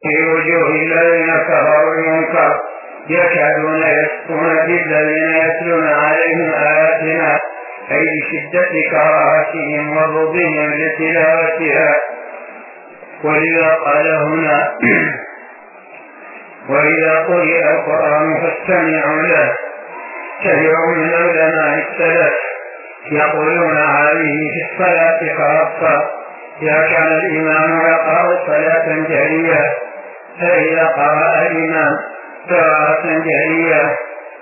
في وجوه الذين كفروا المنكر يكادون يسطون بالذين يتلون عليهم آياتنا أي بشدة كراهتهم وبغضهم لتلاوتها. ولذا قال هنا وإذا قرئ القرآن فاستمعوا له. كثير من علماء السلف يقولون هذه في الصلاة خاصة إذا كان الإمام يقرأ صلاة جهرية، فإذا قرأ الإمام قراءة جهرية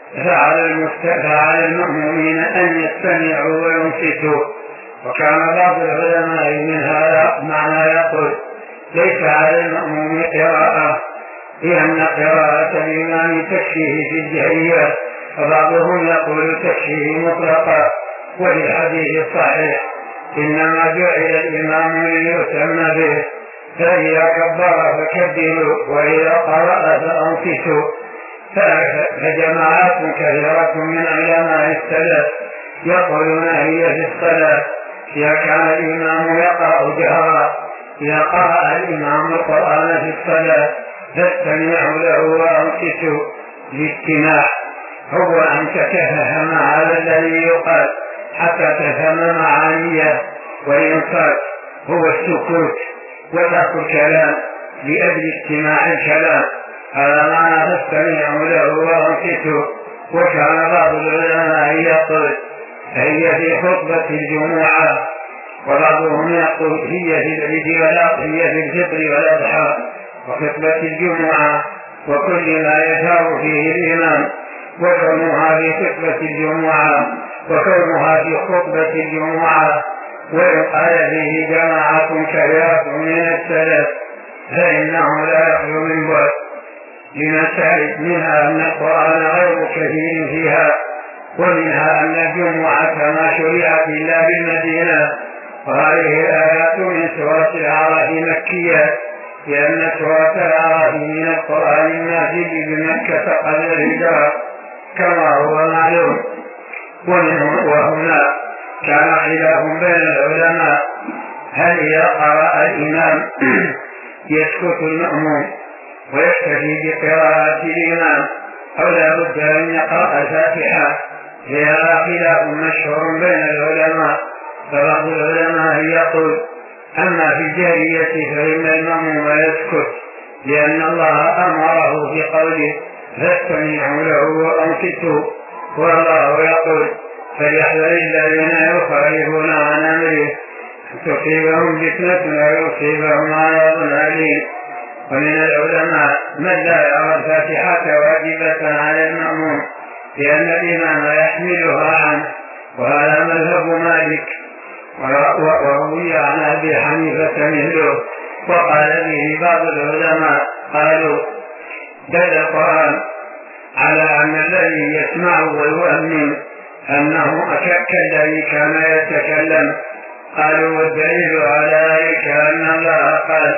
فعلى المأمومين أن يستمعوا وينصتوا. وكان بعض العلماء من هذا معنى يقول ليس على المأموم قراءة، لأن قراءة الإمام تكفيه في الجهرية، وبعضهم يقول تكفيه مطلقا. وللحديث الصحيح إنما جعل الإمام ليؤتم به، فإذا كبر فكبروا وإذا قرأ فأنصتوا. فجماعات كثيرة من علماء السلف يقولون هي في الصلاة إذا كان الإمام يقرأ جهرا. إذا قرأ الإمام القرآن في الصلاة فاستمعوا له وأنصتوا. الاستماع هو أن تتفهم هذا الذي يقال حتى تفهم معانيه، والإنصات هو السكوت وترك الكلام لأجل استماع الكلام. هذا معنى فاستمعوا له وأنصتوا. وكان بعض العلماء يقول هي في خطبة الجمعة، وبعضهم يقول هي في العيد هي في الفطر والأضحى وخطبة الجمعة وكل ما يشار فيه الإمام. وكونها في خطبة الجمعة وكونها في خطبة الجمعة ويقال فيه جماعة كثيرة من السلف فإنه لا يخلو من بعد لمسائل، منها أن القرآن غير كثير فيها، ومنها أن الجمعة ما شرعت إلا بالمدينة. وهذه الآيات من سورة الأعراف مكية، لأن سورة الأعراف من القرآن النازل بمكة قبل الهجرة كما هو معلوم. وهنا كان خلاف بين العلماء هل إذا قرأ الإمام يسكت المأموم ويكتفي بقراءة الإمام أو لا بد أن يقرأ الفاتحة. فهذا خلاف مشهور بين العلماء. فبعض العلماء يقول أما في الجاهلية فإن المأموم يسكت، لأن الله أمره في قوله فاستمعوا له وأنصتوا. والله يقول فليحذر الذين يخالفون عن أمره تصيبهم فتنة أو يصيبهم عذاب أليم. ومن العلماء من لا يرى الفاتحة واجبة على المأموم لأن الإمام يحملها عنه، وهذا مذهب مالك. وروي عن أبي حنيفة مثله، وقال به بعض العلماء قالوا دل القرآن على أن الذي يسمع ويؤمن أنه كالذي كان يتكلم. قالوا والدليل على ذلك أن الله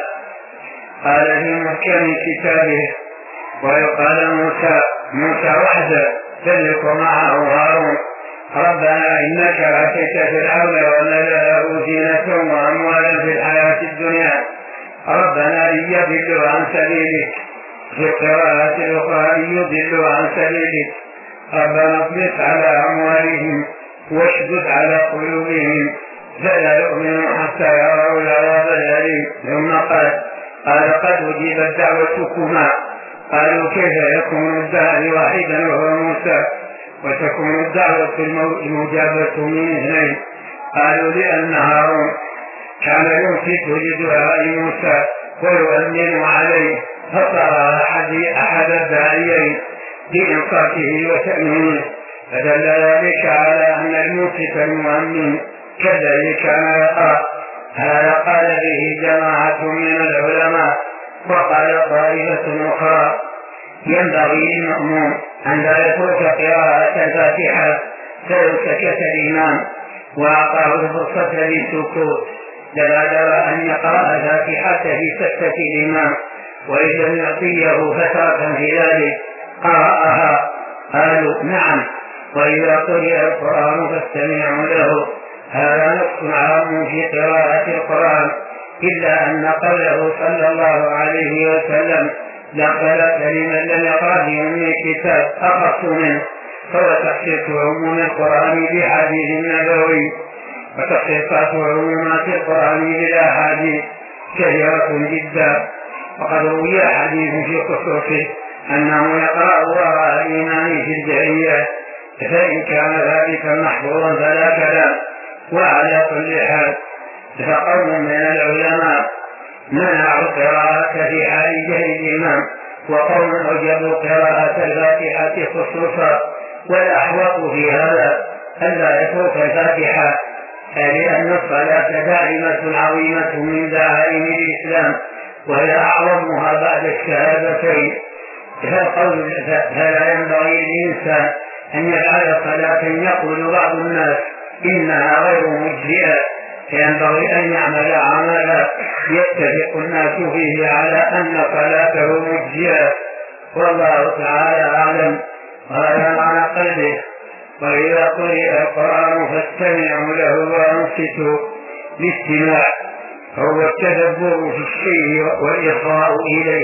قال في محكم كتابه ويقال موسى وحده تلك معه هارون ربنا إنك أتيت فرعون وملأه زينة وأموالا في الحياة الدنيا ربنا ليضلوا عن سبيلك. في القراءة الأخرى ليضلوا عن سبيلك ربنا اطمس على أموالهم واشدد على قلوبهم فلا يؤمنوا حتى يروا العذاب الأليم. ثم قال قد أجيبت دعوتكما. قالوا كيف يكون الداعي واحدا وهو موسى وتكون الدعوة المجابة من اثنين؟ قالوا لأن هارون كان ينصت لدعاء موسى ويؤمن عليه فصار أحد الداعيين بإنصاته وتأمينه، فدل ذلك على أن المنصت المؤمن كالذي كان يقرأ. هذا قال به جماعة من العلماء. وقال طائفة أخرى ينبغي للمأموم أن لا يترك قراءة الفاتحة فيسكت الإمام وأعطاه الفرصة للسكوت، لبادر أن يقرأ الفاتحة في سكتة الإمام، وإن لم يعطيه فترة في ذلك قرأها. قالوا نعم، وإذا قرئ القرآن فاستمعوا له. هذا نص عام في قراءة القرآن إلا أن قوله صلى الله عليه وسلم لا صلاة لمن لم يقرأ بأم الكتاب أخص منه، فهو تخصيص عموم القرآن بحديث نبوي، وتخصيصات عمومات القرآن بالأحاديث كثيرة جدا. وقد روي حديث في خصوصه أنه يقرأ وراء الإمام في الجهرية، فإن كان ذلك محظورا فلا كلام. وعلى كل حال فقوم من العلماء منعوا القراءة في حال جهل الإمام، وقوم أوجبوا قراءة الفاتحة خصوصا. والأحوط في هذا ألا يترك الفاتحة، لأن الصلاة داعمة عظيمة من دعائم الإسلام، وهي أعظمها بعد الشهادتين. فلا ينبغي للإنسان أن يفعل صلاة يقول بعض الناس إنها غير مجزئة، فينبغي أن يعمل عملا يتفق الناس فيه على أن صلاته مجزئة، والله تعالى أعلم. وهذا معنى قلبه. وإذا قرئ القرآن فاستمعوا له وأنصتوا. الاستماع هو التدبر في الشيء والإصغاء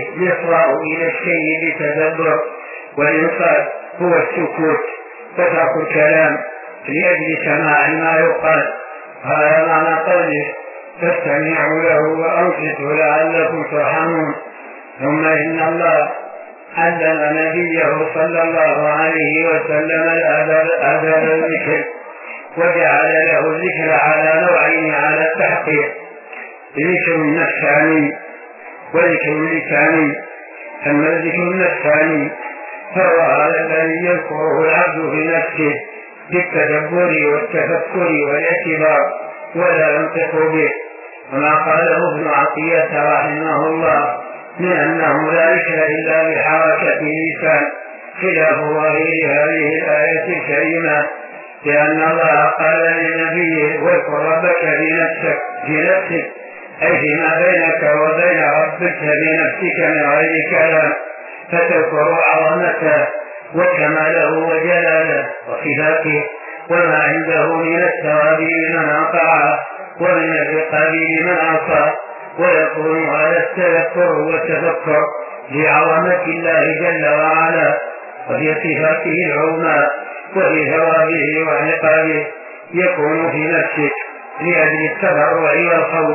إلى الشيء بتدبر، والإنصات هو السكوت وترك الكلام لأجل سماع ما يقال. هذا معنى قوله فاستمعوا له وأنصتوا لعلكم ترحمون. ثم إن الله علم نبيه صلى الله عليه وسلم آداب الذكر، وجعل له الذكر على نوعين على التحقيق: ذكر النفساني وذكر اللساني. أما الذكر النفساني فهو هذا الذي يذكره العبد في نفسه بالتدبر والتفكر والاعتبار ولا ينطق به، وما قاله ابن عطية رحمه الله من أنه لا ذكر إلا بحركة اللسان، خلاف غير هذه الآية الكريمة، لأن الله قال لنبيه واذكر ربك في نفسك أي فيما بينك وبين ربك بنفسك من غير كلام، فتذكر عظمته وكماله وجلاله وصفاته وما عنده من الثواب لمن أطاعه ومن العقاب لمن عصى، ويكون على التذكر والتفكر لعظمة الله جل وعلا وفي صفاته العظمى وفي ثوابه وعقابه، يكون في نفسك لأجل التضرع والخوف.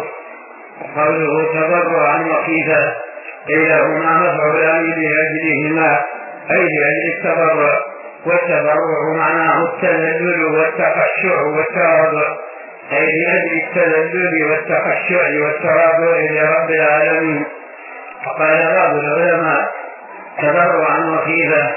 قوله تضرعا وخيفا أي لهما مفعولان لأجلهما، أي لأجل التضرع، والتضرع معناه التذلل والتخشع والتواضع، أي لأجل التذلل والتخشع والتواضع لرب العالمين. وقال بعض العلماء تضرعا وخيفا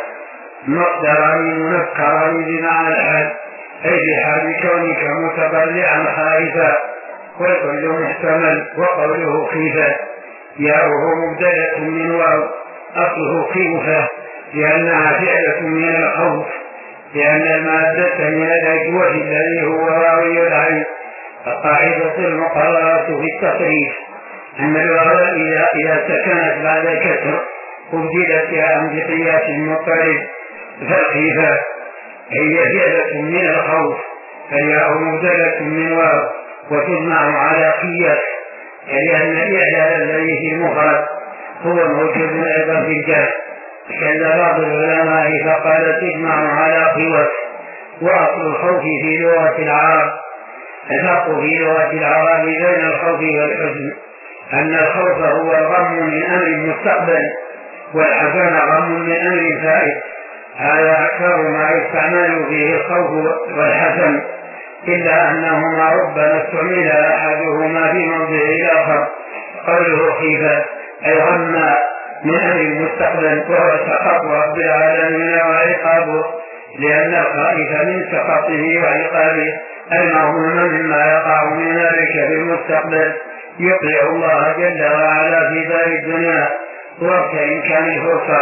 مصدران منكران بمعنى الحال، أي بحال كونك متضرعا خائفا، والكل محتمل. وقوله خيفا ياؤه مبدلة من واو، أصله خيفة لأنها فعلة من الخوف، لأن المادة من الأجوف الذي هو راوي العين. فقاعدة المقررة في التصريف أن الواو إذا سكنت بعد الكسر أبدلت عن بقياس المضطرب، فالخيفة هي فعلة من الخوف، فالياء مبدلة من واو وتجمع على قياس، لأن الإعلال الذي في المفرد هو موجود أيضا في الجمع. كان بعض العلماء فقال تجمع على قياس. وأصل الخوف في لغة العرب الفرق في لغة العرب بين الخوف والحزن أن الخوف هو الغم من أمر المستقبل، والحزن غم من أمر فائت. هذا أكثر ما يستعمل فيه الخوف والحزن، إلا أنهما ربما استعمل أحدهما في موضع الآخر. قوله خيفا أي غم من أمر المستقبل، وهو سخط رب العالمين وعقابه، لأن الخائف من سخطه وعقابه المغموم مما يقع من ذلك في المستقبل يطيع الله جل وعلا في دار الدنيا وقت إمكان الفرصة.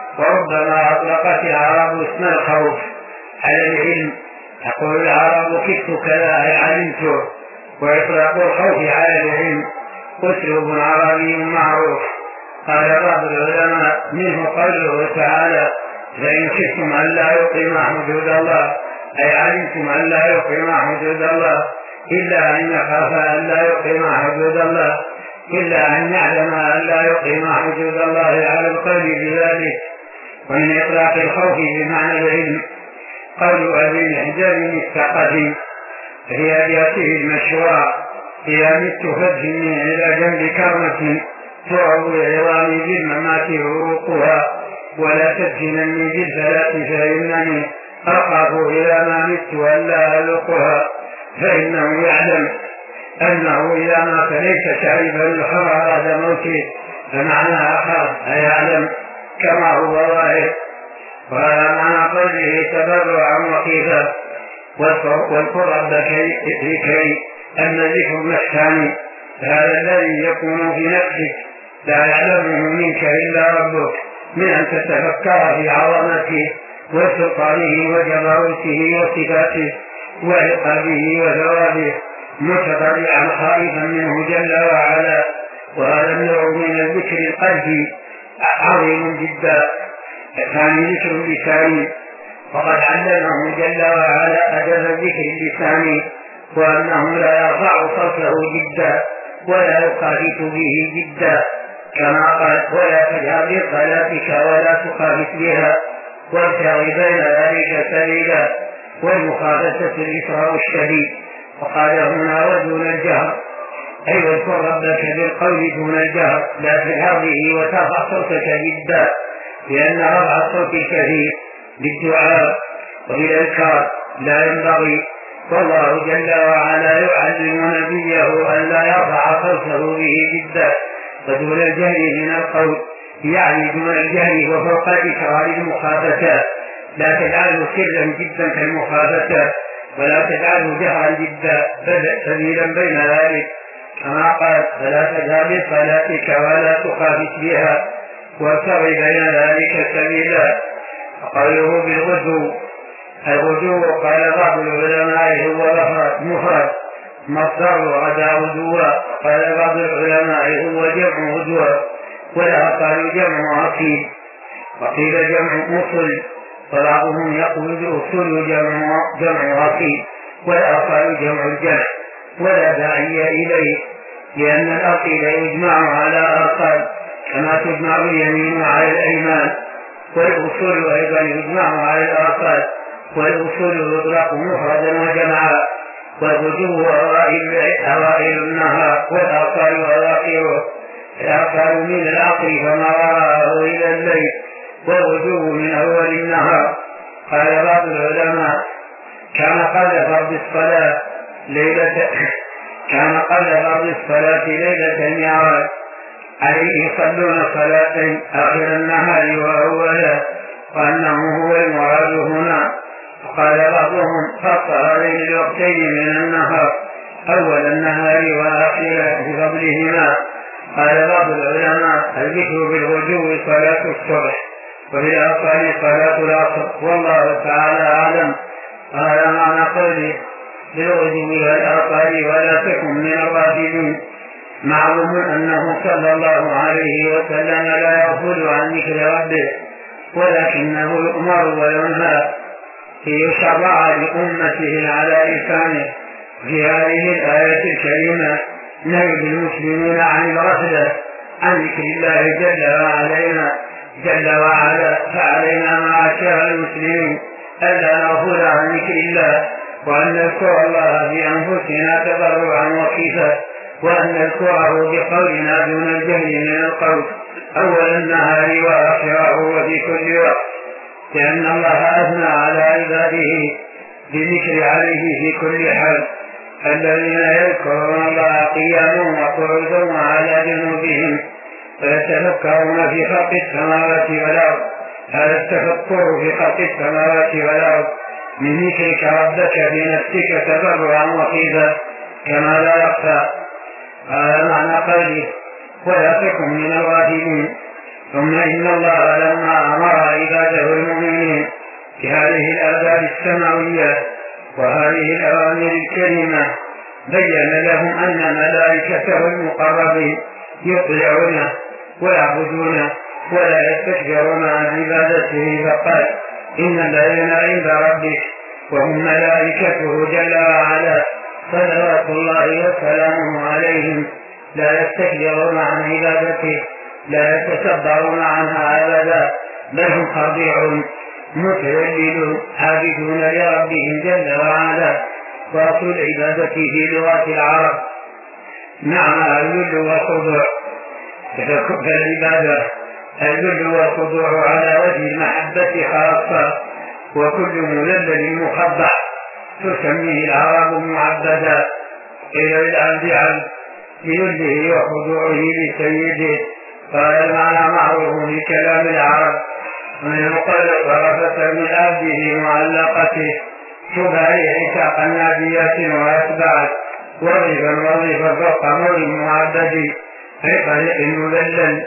وربما أطلقت العرب اسم الخوف على العلم، تقول العرب كدت كذا أي علمته، وإطلاق الخوف على العلم أسلوب عربي معروف. قال بعض العلماء منه قوله تعالى فإن خفتم أن لا يقيم حدود الله، أي علمتم أن لا يقيم حدود الله، إلا أن يخاف أن لا يقيم حدود الله إلا أن يعلم أن لا يقيم حدود الله على القلب بذلك. ومن إطلاق الخوف بمعنى العلم قول أبي الحجاب الثقفي في أبياته المشهورة: إذا مت فادفني إلى جنب كرمة تعرض العظام بالممات عروقها، ولا تدفنني بالفلاة فإنني أخاف إذا ما مت ألا ألقها. فإنه يعلم أنه إذا مات ليس شعيبا الحر بعد موته، فمعنى أخاف أيعلم كما هو ظاهر. وهذا معنى قوله تبرعا وخيفا. واذكر ربك ذكري أن ذكر النفسان هذا الذي يكون في نفسك لا يعلمه منك إلا ربك، من أن تتفكر في عظمته وسلطانه وجبروته وصفاته وعقابه وثوابه متضرعا خائفا منه جل وعلا. وهذا النوع من الذكر القلبي عظيم جدا. الثاني ذكر اللسان، وقد علمه جل وعلا أدب الذكر اللساني، وأنه لا يرفع صوته جدا ولا يخافت به جدا، كما قال: ولا تجهر بصلاتك ولا تخافت بها وابتغ بين ذلك سبيلا. والمخافة الإسراء الشديد. وقال هنا: ودون الجهر، أي واذكر ربك بالقول دون الجهر، لا تجهر به وترفع صوتك جدا، لأن رفع الصوت كثير بالدعاء وبالأذكار لا ينبغي. والله جل وعلا يعلم نبيه أن لا يرفع صوته به جدا. ودون الجهل من القول، يعني دون الجهل وفوق إكرار المخافتات، لا تجعله سرا جدا كالمخافتات، ولا تجعله جهرا جدا، بل سبيلا بين ذلك، كما قال: فلا تجهر بصلاتك ولا تخافت بها وابتغ بين ذلك سبيلا. وقوله بالغدو، الغدو قال بعض العلماء هو مفرد مصدر غدا غدوا، قال بعض العلماء هو جمع غدوة، ولا قالوا جمع أصيل، وقيل جمع أصل، وبعضهم يقول أصل جمع أصيل، ولا قالوا جمع الجمع، ولا داعي إليه، لأن الأصيل يجمع على أرقام كما تجمع اليمين على الأيمان، والأصول أيضا يجمع على الأرقام، والأصول يطلق مفردا وجمعا. والغدو أوائل النهار، والأرقام أواخره، الأرقام من العقل فما وراءه إلى الليل، والغدو من أول النهار. قال بعض العلماء: كان قبل فرض الصلاة ليلة المعراج عليه يصلون صلاتين، آخر النهار وأوله، وأنه هو المراد هنا. وقال بعضهم: خص هذين الوقتين من النهار، أول النهار وآخره بفضلهما. قال بعض العلماء: الذكر بالغدو صلاة الصبح، وبالآصال صلاة العصر، والله تعالى أعلم. قال معنى قوله بالغدو والآصال ولا تكن من الغافلين، معلوم أنه صلى الله عليه وسلم لا يغفل عن ذكر ربه، ولكنه يؤمر وينهى ليشرع لأمته على لسانه. في هذه الآية الكريمة نهي المسلمين عن الغفلة عن ذكر الله جل وعلا، فعلينا معاشر المسلمين ألا نغفل عن ذكر الله، وأن نذكر الله في أنفسنا تضرعا وخيفا، وأن نذكره بقولنا دون الجهل من القول أول النهار وآخره وفي كل وقت، لأن الله أثنى على عباده بالذكر عليه في كل حال: الذين يذكرون الله قياما وقعودا وعلى جنوبهم ويتفكرون في خلق السماوات والأرض. هذا التفكر في خلق السماوات والأرض من ذكرك ربك في نفسك تضرعا وخيفا كما لا يخفى. هذا معنى قوله ولا تكن من الغافلين. ثم إن الله لما أمر عباده المؤمنين بهذه الآداب السماوية وهذه الأوامر الكريمة بين لهم أن ملائكته المقربين يطيعونه ويعبدونه ولا يستكبرون عن عبادته، فقال: إن الذين عند ربك وهم ملائكته جل وعلا صلوات الله وسلامه عليهم لا يستكبرون عن عبادته لا يتكبرون عنها أبدا، بل هم خاضعون متذللون عابدون لربهم جل وعلا. وأصل العبادة في لغة العرب معنى الذل والخضوع، فالعبادة الذل والخضوع على وجه المحبة خاصة، وكل مذلل مخضع تسميه العرب معبدا، إلى العبد عبد بذله وخضوعه لسيده. قال المعنى معروف في كلام العرب، ومن المقلد ورفة من عبده معلقته شبه عتاق ناديات وأتبعت وظيفا فوق مر معبد أي طريق مذلل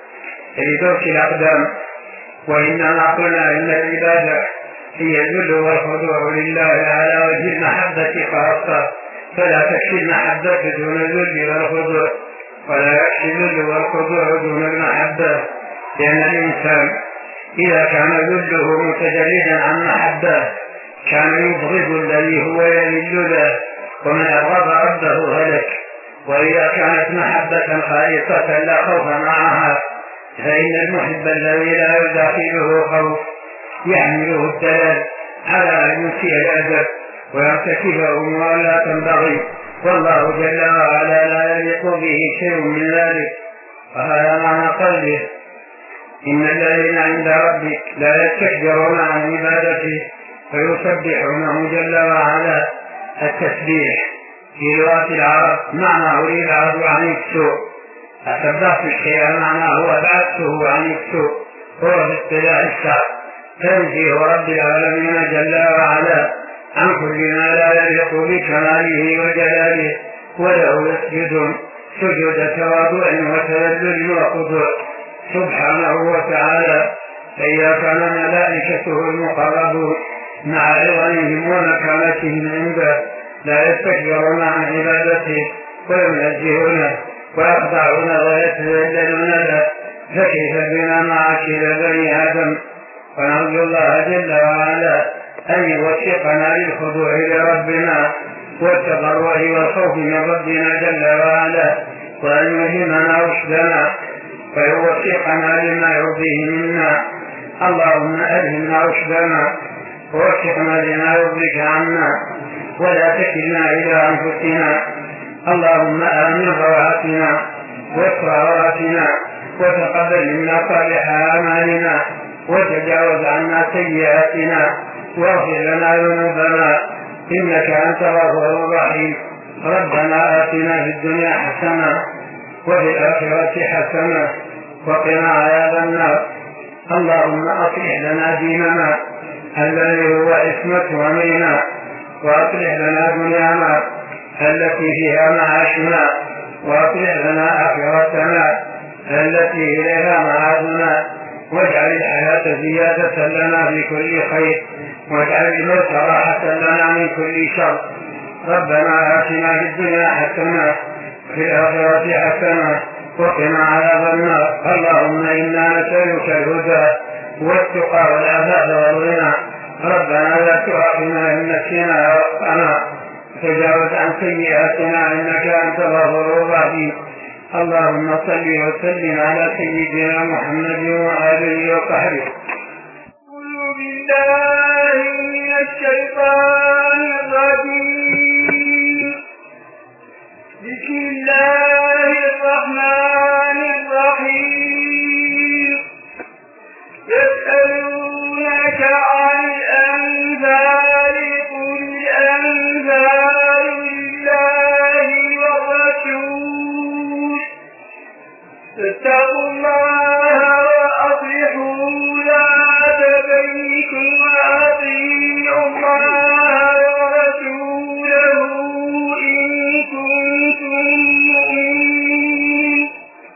لترك الأقدام. وإنما قلنا إن العبادة هي الذل والخضوع لله على وجه المحبة خاصة، فلا تكفي المحبة دون الذل والخضوع، ولا يكفي الذل والخضوع دون المحبة، لأن الإنسان إذا كان ذله متجردا عن محبة كان يبغض الذي هو يذل له، ومن أبغض ربه هلك. وإذا كانت محبة خالصة لا خوف معها فإن المحب الذي لا يداخله خوف يحمله الدلال على أن يسيء الأدب ويرتكب أمور لا تنبغي، والله جل وعلا لا يليق به شيء من ذلك. وهذا معنى قوله إن الذين عند ربك لا يستكبرون عن عبادته فيسبحونه جل وعلا. التسبيح في لغة العرب معناه الإبعاد عن السوء، أسبحت الشيء معناه أبعدته عن السوء، هو في اصطلاح الشرع تنزيه رب العالمين جل وعلا عن كل ما لا يليق بكماله وجلاله، وله يسجد سجود تواضع وتذلل وخضوع سبحانه وتعالى. فإذا كان ملائكته المقربون مع عظمهم ومكانتهم عنده لا يستكبرون عن عبادته وينزهونه ويخضعون ويتذللون له، فكيف بنا معاشر بني آدم؟ ونرجو الله جل وعلا أن يوفقنا للخضوع لربنا والتضرع والخوف من ربنا جل وعلا، وأن يلهمنا رشدنا ويوفقنا لما يرضيه منا. اللهم ألهمنا رشدنا ووفقنا لما يرضيك عنا ولا تكلنا إلى أنفسنا. اللهم آمن روعاتنا واستر عوراتنا وتقبل منا صالح أعمالنا وتجاوز عنا سيئاتنا واغفر لنا ذنوبنا إنك أنت الغفور الرحيم. ربنا آتنا في الدنيا حسنة وفي الآخرة حسنة وقنا عذاب النار. اللهم أصلح لنا ديننا الذي هو عصمة أمرنا، وأصلح لنا دنيانا التي فيها معاشنا، وأصلح لنا آخرتنا التي إليها معادنا، واجعل الحياة زيادة لنا في كل خير، واجعل الموت راحة لنا من كل شر. ربنا آتنا في الدنيا حسنة وفي الآخرة حسنة وقنا عذاب النار. اللهم إنا نسألك الهدى والتقى والعفاف والغنى. ربنا لا تؤاخذنا إن نسينا وأخطأنا، تجاوز عن سيئاتنا إنك أنت الغفور الرحيم. اللهم صل وسلم على سيدنا محمد وآله وصحبه. أعوذ بالله من الشيطان الرجيم. بسم الله الرحمن الرحيم. يسألونك عن الأنفال قل الأنفال لله والرسول فاتقوا الله وأصلحوا ذات بينكم وأطيعوا الله ورسوله إن كنتم مؤمنين.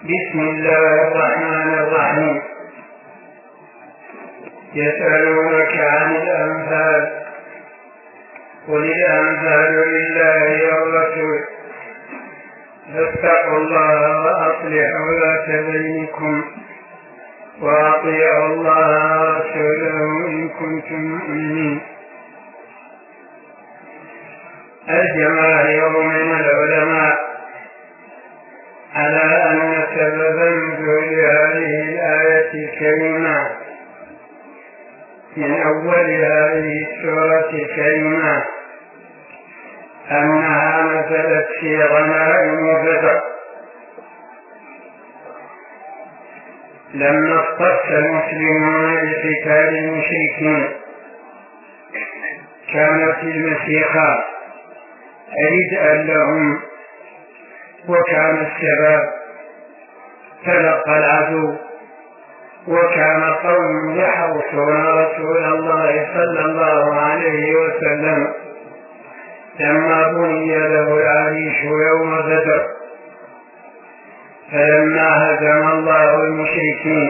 بسم الله الرحمن الرحيم. يسألونك عن الأنفال قل الأنفال لله والرسول فاتقوا الله وأصلحوا ذات بينكم وأطيعوا الله ورسوله إن كنتم مؤمنين. الجماهير من العلماء على أن سبب نزول هذه الآية الكريمة من أول هذه السورة الكريمة أنها نزلت في غنائم بدر لما اختص المسلمون بقتال المشركين. كانت المسيخة ردءا لهم وكان الشباب تلقى العدو، وكان قوم يحرسون رسول الله صلى الله عليه وسلم لما بني له العريش يوم بدر. فلما هزم الله المشركين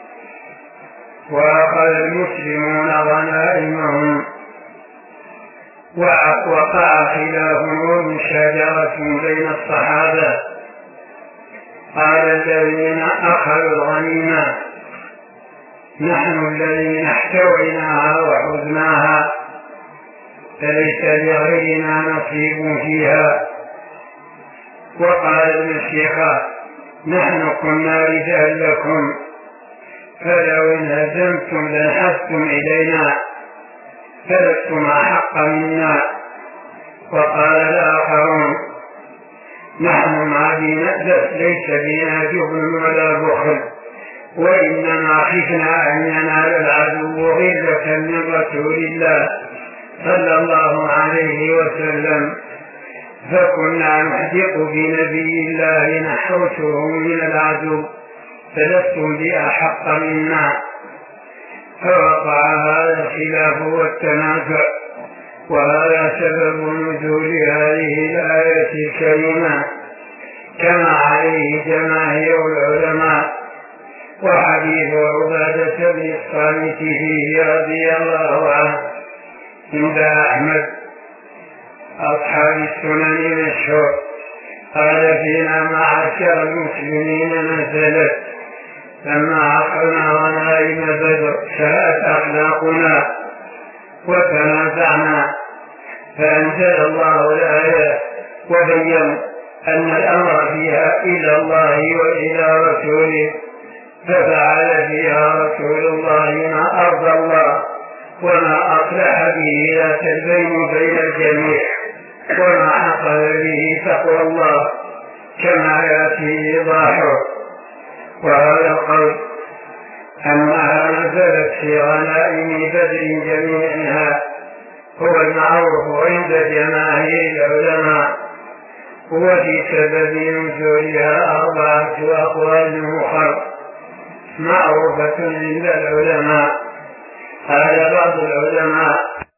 وأخذ المسلمون غنائمهم وقع خلاف ومشاجرة بين الصحابة، قال الذين أخذوا الغنيمة نحن الذين احتويناها وحزناها فليس لغيرنا نصيب فيها. وقال المشيخة نحن كنا رجال لكم فلو انهزمتم لانحازتم إلينا فلستم أحق منا. وقال الآخرون نحن ما بنا ليس بنا جبن ولا بخل، وإنما خفنا أن ينال العدو غلة من رسول الله صلى الله عليه وسلم، فكنا نحدق بنبي الله نحوته من العدو فلستم بأحق منا. فوقع هذا الخلاف والتنازع، وهذا سبب نزول هذه الآية الكريمة كما عليه جماهير العلماء. وحديث عبادة بن الصامت فيه رضي الله عنه عند أحمد أصحاب السنن مشهور، قال فينا معاشر المسلمين نزلت لما عقلنا غنائم بدر ساءت أخلاقنا وتنازعنا، فأنزل الله الآية وبين أن الأمر فيها إلى الله وإلى رسوله، ففعل فيها رسول الله ما أرضى الله وما أصلح به ذات البين بين الجميع وما حصل به تقوى الله كما يأتي إيضاحه. وهذا القول أنها نزلت في غنائم بدر جميعها هو المعروف عند جماهير العلماء، وفي سبب نزولها 4 أقوال أخرى معروفة عند العلماء. قال بعض العلماء